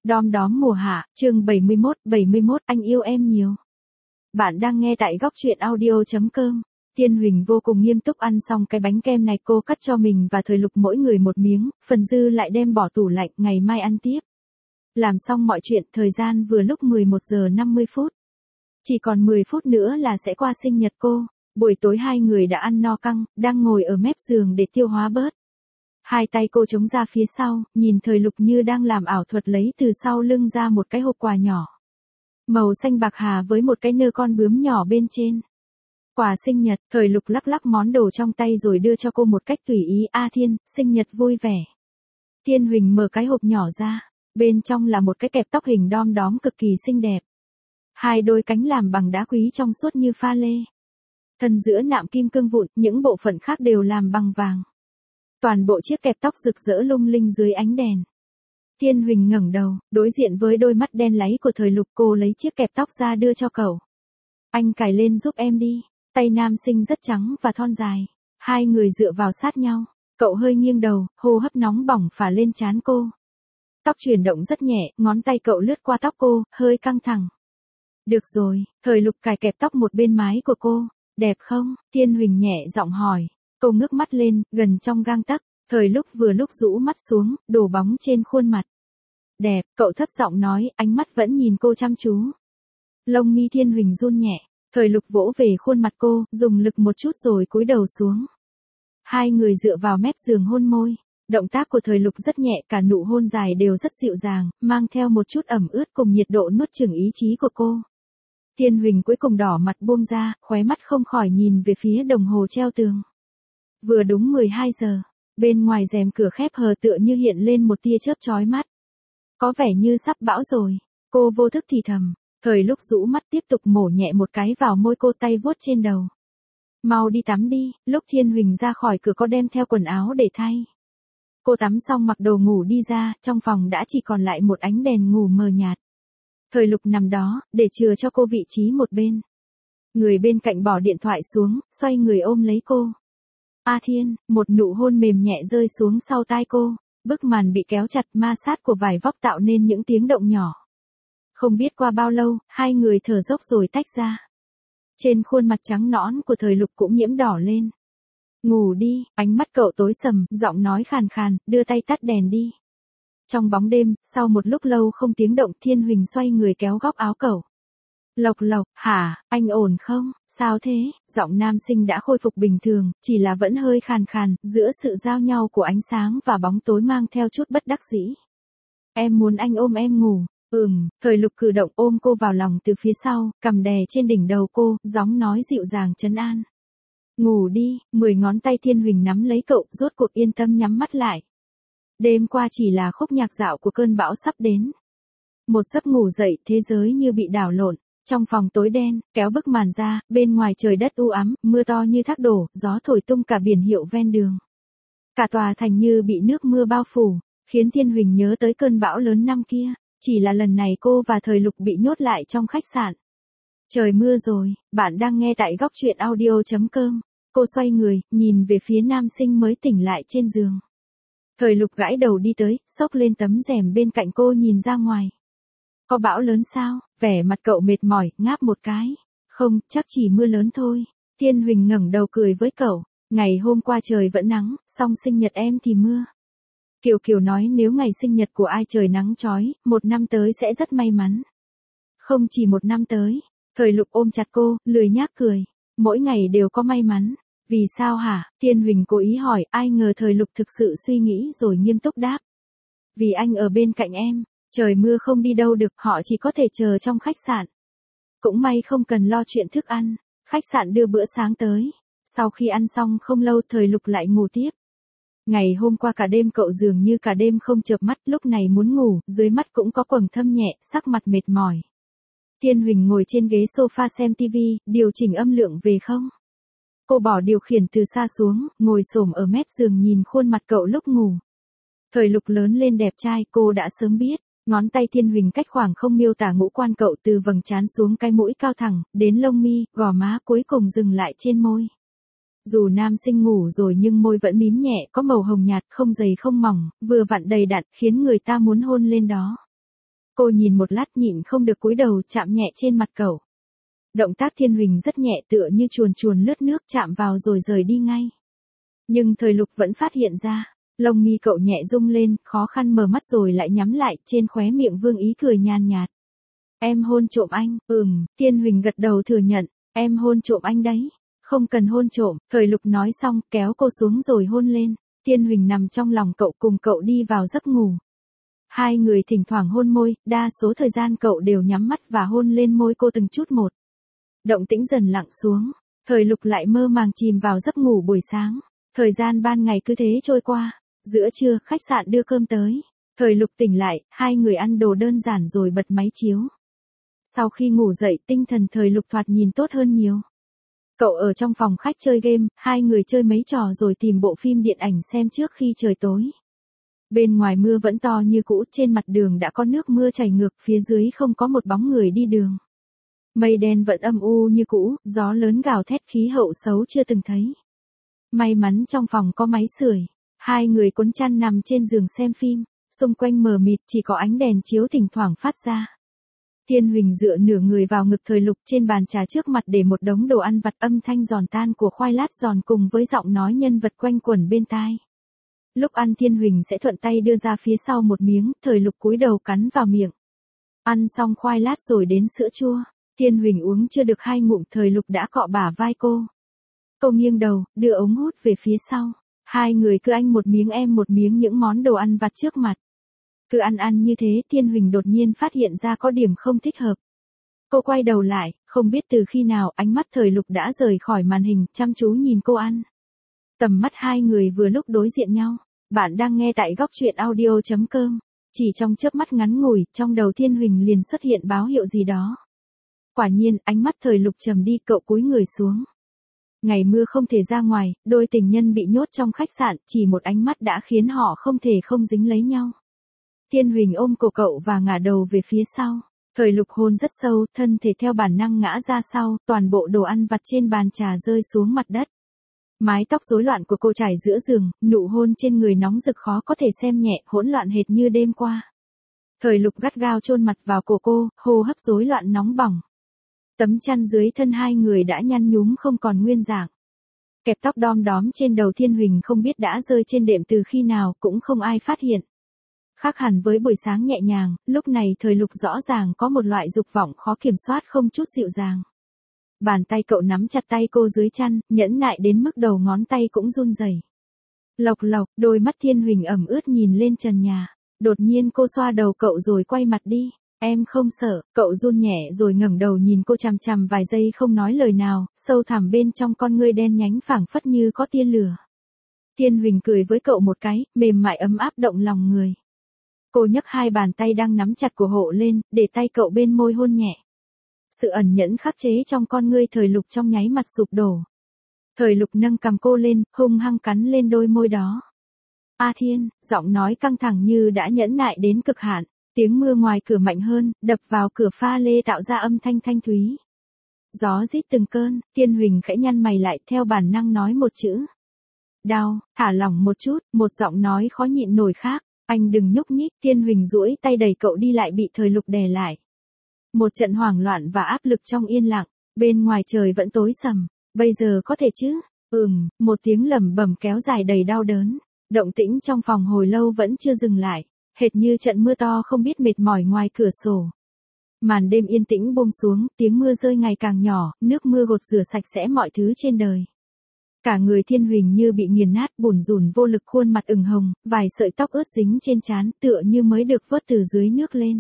Đom đóm mùa hạ, chương 71, anh yêu em nhiều. Bạn đang nghe tại góc truyện audio.com. Thiên Huỳnh vô cùng nghiêm túc ăn xong cái bánh kem này, cô cắt cho mình và Thời Lục mỗi người một miếng, phần dư lại đem bỏ tủ lạnh, ngày mai ăn tiếp. Làm xong mọi chuyện, thời gian vừa lúc 11 giờ 50 phút. Chỉ còn 10 phút nữa là sẽ qua sinh nhật cô. Buổi tối hai người đã ăn no căng, đang ngồi ở mép giường để tiêu hóa bớt. Hai tay cô chống ra phía sau, nhìn Thời Lục như đang làm ảo thuật lấy từ sau lưng ra một cái hộp quà nhỏ. Màu xanh bạc hà với một cái nơ con bướm nhỏ bên trên. Quà sinh nhật, Thời Lục lắc lắc món đồ trong tay rồi đưa cho cô một cách tùy ý. A Thiên, sinh nhật vui vẻ. Thiên Huỳnh mở cái hộp nhỏ ra, bên trong là một cái kẹp tóc hình đom đóm cực kỳ xinh đẹp. Hai đôi cánh làm bằng đá quý trong suốt như pha lê. Thân giữa nạm kim cương vụn, những bộ phận khác đều làm bằng vàng. Toàn bộ chiếc kẹp tóc rực rỡ lung linh dưới ánh đèn. Thiên Huỳnh ngẩng đầu, đối diện với đôi mắt đen láy của Thời Lục, cô lấy chiếc kẹp tóc ra đưa cho cậu. Anh cài lên giúp em đi. Tay nam sinh rất trắng và thon dài. Hai người dựa vào sát nhau. Cậu hơi nghiêng đầu, hô hấp nóng bỏng phả lên trán cô. Tóc chuyển động rất nhẹ, ngón tay cậu lướt qua tóc cô, hơi căng thẳng. Được rồi, Thời Lục cài kẹp tóc một bên mái của cô. Đẹp không? Thiên Huỳnh nhẹ giọng hỏi. Cô ngước mắt lên, gần trong gang tấc. Thời Lục vừa lúc rũ mắt xuống, đổ bóng trên khuôn mặt. Đẹp, cậu thấp giọng nói, ánh mắt vẫn nhìn cô chăm chú. Lông mi Thiên Huỳnh run nhẹ. Thời Lục vỗ về khuôn mặt cô, dùng lực một chút rồi cúi đầu xuống. Hai người dựa vào mép giường hôn môi. Động tác của Thời Lục rất nhẹ, cả nụ hôn dài đều rất dịu dàng, mang theo một chút ẩm ướt cùng nhiệt độ nuốt chửng ý chí của cô. Thiên Huỳnh cuối cùng đỏ mặt buông ra, khóe mắt không khỏi nhìn về phía đồng hồ treo tường. Vừa đúng 12 giờ, bên ngoài rèm cửa khép hờ tựa như hiện lên một tia chớp chói mắt. Có vẻ như sắp bão rồi, cô vô thức thì thầm. Thời Lục rũ mắt tiếp tục mổ nhẹ một cái vào môi cô, tay vuốt trên đầu. Mau đi tắm đi. Lúc Thiên Huỳnh ra khỏi cửa có đem theo quần áo để thay. Cô tắm xong mặc đồ ngủ đi ra, trong phòng đã chỉ còn lại một ánh đèn ngủ mờ nhạt. Thời Lục nằm đó, để chừa cho cô vị trí một bên. Người bên cạnh bỏ điện thoại xuống, xoay người ôm lấy cô. A Thiên, một nụ hôn mềm nhẹ rơi xuống sau tai cô. Bức màn bị kéo chặt, ma sát của vải vóc tạo nên những tiếng động nhỏ. Không biết qua bao lâu, hai người thở dốc rồi tách ra. Trên khuôn mặt trắng nõn của Thời Lục cũng nhiễm đỏ lên. Ngủ đi, ánh mắt cậu tối sầm, giọng nói khàn khàn, đưa tay tắt đèn đi. Trong bóng đêm, sau một lúc lâu không tiếng động, Thiên Huỳnh xoay người kéo góc áo cậu. Lộc Lộc, hả, anh ổn không, sao thế? Giọng nam sinh đã khôi phục bình thường, chỉ là vẫn hơi khàn khàn, giữa sự giao nhau của ánh sáng và bóng tối mang theo chút bất đắc dĩ. Em muốn anh ôm em ngủ. Thời Lục cử động ôm cô vào lòng từ phía sau, cằm đè trên đỉnh đầu cô, giọng nói dịu dàng trấn an. Ngủ đi. 10 ngón tay Thiên Huỳnh nắm lấy cậu, rốt cuộc yên tâm nhắm mắt lại. Đêm qua chỉ là khúc nhạc dạo của cơn bão sắp đến. Một giấc ngủ dậy, thế giới như bị đảo lộn. Trong phòng tối đen, kéo bức màn ra, bên ngoài trời đất u ám, mưa to như thác đổ, gió thổi tung cả biển hiệu ven đường. Cả tòa thành như bị nước mưa bao phủ, khiến Thiên Huỳnh nhớ tới cơn bão lớn năm kia. Chỉ là lần này cô và Thời Lục bị nhốt lại trong khách sạn. Trời mưa rồi, bạn đang nghe tại góc truyện audio.com. Cô xoay người, nhìn về phía nam sinh mới tỉnh lại trên giường. Thời Lục gãi đầu đi tới, xốc lên tấm rèm bên cạnh cô nhìn ra ngoài. Có bão lớn sao? Vẻ mặt cậu mệt mỏi, ngáp một cái. Không, chắc chỉ mưa lớn thôi. Thiên Huỳnh ngẩng đầu cười với cậu. Ngày hôm qua trời vẫn nắng, xong sinh nhật em thì mưa. Kiều Kiều nói nếu ngày sinh nhật của ai trời nắng chói, một năm tới sẽ rất may mắn. Không chỉ một năm tới. Thời Lục ôm chặt cô, lười nhác cười. Mỗi ngày đều có may mắn. Vì sao hả? Thiên Huỳnh cố ý hỏi, ai ngờ Thời Lục thực sự suy nghĩ rồi nghiêm túc đáp. Vì anh ở bên cạnh em, trời mưa không đi đâu được, họ chỉ có thể chờ trong khách sạn. Cũng may không cần lo chuyện thức ăn, khách sạn đưa bữa sáng tới. Sau khi ăn xong không lâu Thời Lục lại ngủ tiếp. Ngày hôm qua cả đêm cậu dường như cả đêm không chợp mắt, lúc này muốn ngủ, dưới mắt cũng có quầng thâm nhẹ, sắc mặt mệt mỏi. Thiên Huỳnh ngồi trên ghế sofa xem tivi, điều chỉnh âm lượng về không. Cô bỏ điều khiển từ xa xuống, ngồi xổm ở mép giường nhìn khuôn mặt cậu lúc ngủ. Thời Lục lớn lên đẹp trai, cô đã sớm biết. Ngón tay Thiên Huỳnh cách khoảng không miêu tả ngũ quan cậu, từ vầng trán xuống cái mũi cao thẳng, đến lông mi, gò má, cuối cùng dừng lại trên môi. Dù nam sinh ngủ rồi nhưng môi vẫn mím nhẹ, có màu hồng nhạt, không dày không mỏng, vừa vặn đầy đặn, khiến người ta muốn hôn lên đó. Cô nhìn một lát nhịn không được cúi đầu chạm nhẹ trên mặt cậu. Động tác Thiên Huỳnh rất nhẹ tựa như chuồn chuồn lướt nước chạm vào rồi rời đi ngay. Nhưng Thời Lục vẫn phát hiện ra, lông mi cậu nhẹ rung lên, khó khăn mở mắt rồi lại nhắm lại, trên khóe miệng vương ý cười nhàn nhạt. Em hôn trộm anh, Thiên Huỳnh gật đầu thừa nhận, em hôn trộm anh đấy. Không cần hôn trộm, Thời Lục nói xong kéo cô xuống rồi hôn lên. Thiên Huỳnh nằm trong lòng cậu cùng cậu đi vào giấc ngủ. Hai người thỉnh thoảng hôn môi, đa số thời gian cậu đều nhắm mắt và hôn lên môi cô từng chút một. Động tĩnh dần lặng xuống, Thời Lục lại mơ màng chìm vào giấc ngủ buổi sáng. Thời gian ban ngày cứ thế trôi qua, giữa trưa khách sạn đưa cơm tới. Thời Lục tỉnh lại, hai người ăn đồ đơn giản rồi bật máy chiếu. Sau khi ngủ dậy tinh thần Thời Lục thoạt nhìn tốt hơn nhiều. Cậu ở trong phòng khách chơi game, hai người chơi mấy trò rồi tìm bộ phim điện ảnh xem trước khi trời tối. Bên ngoài mưa vẫn to như cũ, trên mặt đường đã có nước mưa chảy ngược, phía dưới không có một bóng người đi đường. Mây đen vẫn âm u như cũ, gió lớn gào thét khí hậu xấu chưa từng thấy. May mắn trong phòng có máy sưởi, hai người cuốn chăn nằm trên giường xem phim, xung quanh mờ mịt chỉ có ánh đèn chiếu thỉnh thoảng phát ra. Thiên Huỳnh dựa nửa người vào ngực Thời Lục, trên bàn trà trước mặt để một đống đồ ăn vặt, âm thanh giòn tan của khoai lát giòn cùng với giọng nói nhân vật quanh quẩn bên tai. Lúc ăn Thiên Huỳnh sẽ thuận tay đưa ra phía sau một miếng, Thời Lục cúi đầu cắn vào miệng. Ăn xong khoai lát rồi đến sữa chua, Thiên Huỳnh uống chưa được 2 ngụm Thời Lục đã cọ bả vai cô. Cô nghiêng đầu, đưa ống hút về phía sau. Hai người cứ anh một miếng em một miếng những món đồ ăn vặt trước mặt. Cứ ăn như thế, Thiên Huỳnh đột nhiên phát hiện ra có điểm không thích hợp. Cô quay đầu lại, không biết từ khi nào ánh mắt Thời Lục đã rời khỏi màn hình, chăm chú nhìn cô ăn. Tầm mắt hai người vừa lúc đối diện nhau. Bạn đang nghe tại góc truyện audio.com. Chỉ trong chớp mắt ngắn ngủi, trong đầu Thiên Huỳnh liền xuất hiện báo hiệu gì đó. Quả nhiên, ánh mắt Thời Lục trầm đi, cậu cúi người xuống. Ngày mưa không thể ra ngoài, đôi tình nhân bị nhốt trong khách sạn, chỉ một ánh mắt đã khiến họ không thể không dính lấy nhau. Thiên Huỳnh ôm cổ cậu và ngả đầu về phía sau. Thời Lục hôn rất sâu, thân thể theo bản năng ngã ra sau, toàn bộ đồ ăn vặt trên bàn trà rơi xuống mặt đất. Mái tóc rối loạn của cô trải giữa giường, nụ hôn trên người nóng rực khó có thể xem nhẹ, hỗn loạn hệt như đêm qua. Thời Lục gắt gao chôn mặt vào cổ cô, hô hấp rối loạn nóng bỏng. Tấm chăn dưới thân hai người đã nhăn nhúm không còn nguyên dạng. Kẹp tóc đom đóm trên đầu Thiên Huỳnh không biết đã rơi trên đệm từ khi nào, cũng không ai phát hiện. Khác hẳn với buổi sáng nhẹ nhàng, lúc này Thời Lục rõ ràng có một loại dục vọng khó kiểm soát không chút dịu dàng. Bàn tay cậu nắm chặt tay cô dưới chăn, nhẫn nại đến mức đầu ngón tay cũng run rẩy. Lộc lộc, đôi mắt Thiên Huỳnh ẩm ướt nhìn lên trần nhà. Đột nhiên cô xoa đầu cậu rồi quay mặt đi. Em không sợ, cậu run nhẹ rồi ngẩng đầu nhìn cô chằm chằm vài giây không nói lời nào, sâu thẳm bên trong con ngươi đen nhánh phảng phất như có tia lửa. Thiên Huỳnh cười với cậu một cái, mềm mại ấm áp động lòng người. Cô nhấc hai bàn tay đang nắm chặt cổ hộ lên, để tay cậu bên môi hôn nhẹ. Sự ẩn nhẫn khắc chế trong con ngươi Thời Lục trong nháy mặt sụp đổ. Thời Lục nâng cằm cô lên, hung hăng cắn lên đôi môi đó. A Thiên, giọng nói căng thẳng như đã nhẫn nại đến cực hạn. Tiếng mưa ngoài cửa mạnh hơn, đập vào cửa pha lê tạo ra âm thanh thanh thúy. Gió rít từng cơn, Thiên Huỳnh khẽ nhăn mày lại theo bản năng nói một chữ. Đau, thả lỏng một chút, một giọng nói khó nhịn nổi khác. Anh đừng nhúc nhích, Thiên Huỳnh duỗi tay đẩy cậu đi lại bị Thời Lục đè lại. Một trận hoảng loạn và áp lực trong yên lặng, bên ngoài trời vẫn tối sầm. Bây giờ có thể chứ? Một tiếng lẩm bẩm kéo dài đầy đau đớn. Động tĩnh trong phòng hồi lâu vẫn chưa dừng lại. Hệt như trận mưa to không biết mệt mỏi ngoài cửa sổ. Màn đêm yên tĩnh buông xuống, tiếng mưa rơi ngày càng nhỏ, nước mưa gột rửa sạch sẽ mọi thứ trên đời. Cả người Thiên Huỳnh như bị nghiền nát, bủn rủn vô lực, khuôn mặt ửng hồng, vài sợi tóc ướt dính trên trán, tựa như mới được vớt từ dưới nước lên.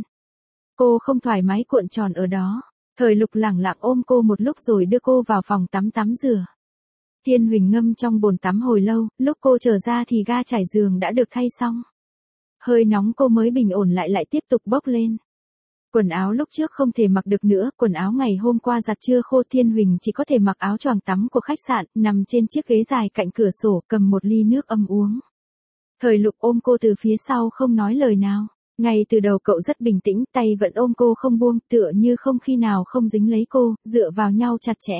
Cô không thoải mái cuộn tròn ở đó. Thời Lục lẳng lặng ôm cô một lúc rồi đưa cô vào phòng tắm tắm rửa. Thiên Huỳnh ngâm trong bồn tắm hồi lâu, lúc cô trở ra thì ga trải giường đã được thay xong. Hơi nóng cô mới bình ổn lại tiếp tục bốc lên. Quần áo lúc trước không thể mặc được nữa, quần áo ngày hôm qua giặt chưa khô, Thiên Huỳnh chỉ có thể mặc áo choàng tắm của khách sạn, nằm trên chiếc ghế dài cạnh cửa sổ, cầm một ly nước ấm uống. Thời Lục ôm cô từ phía sau không nói lời nào. Ngay từ đầu cậu rất bình tĩnh, tay vẫn ôm cô không buông, tựa như không khi nào không dính lấy cô, dựa vào nhau chặt chẽ.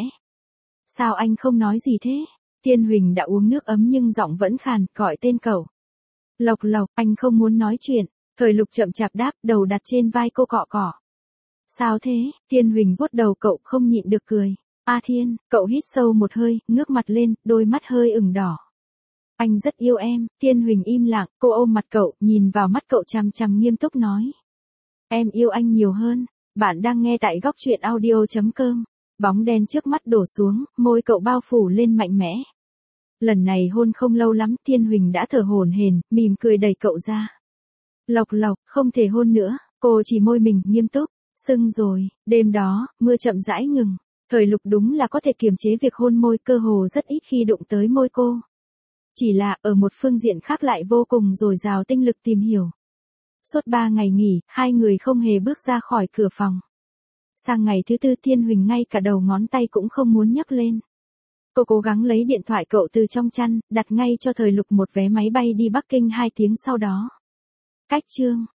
Sao anh không nói gì thế? Thiên Huỳnh đã uống nước ấm nhưng giọng vẫn khàn, gọi tên cậu. Lộc lộc, anh không muốn nói chuyện. Thời Lục chậm chạp đáp, đầu đặt trên vai cô cọ cọ. Sao thế? Thiên Huỳnh vuốt đầu cậu không nhịn được cười. A Thiên, cậu hít sâu một hơi, ngước mặt lên, đôi mắt hơi ửng đỏ. Anh rất yêu em. Thiên Huỳnh im lặng, cô ôm mặt cậu, nhìn vào mắt cậu chằm chằm nghiêm túc nói. Em yêu anh nhiều hơn. Bạn đang nghe tại góc truyện audio.com. Bóng đen trước mắt đổ xuống, môi cậu bao phủ lên mạnh mẽ. Lần này hôn không lâu lắm, Thiên Huỳnh đã thở hổn hển, mỉm cười đẩy cậu ra. Lộc Lộc, không thể hôn nữa, cô chỉ môi mình, nghiêm túc. Sưng rồi. Đêm đó, mưa chậm rãi ngừng. Thời Lục đúng là có thể kiềm chế việc hôn môi, cơ hồ rất ít khi đụng tới môi cô. Chỉ là, ở một phương diện khác lại vô cùng dồi dào tinh lực tìm hiểu. Suốt 3 ngày nghỉ, hai người không hề bước ra khỏi cửa phòng. Sang ngày thứ tư, Thiên Huỳnh ngay cả đầu ngón tay cũng không muốn nhấc lên. Cô cố gắng lấy điện thoại cậu từ trong chăn, đặt ngay cho Thời Lục một vé máy bay đi Bắc Kinh 2 tiếng sau đó. Cách chương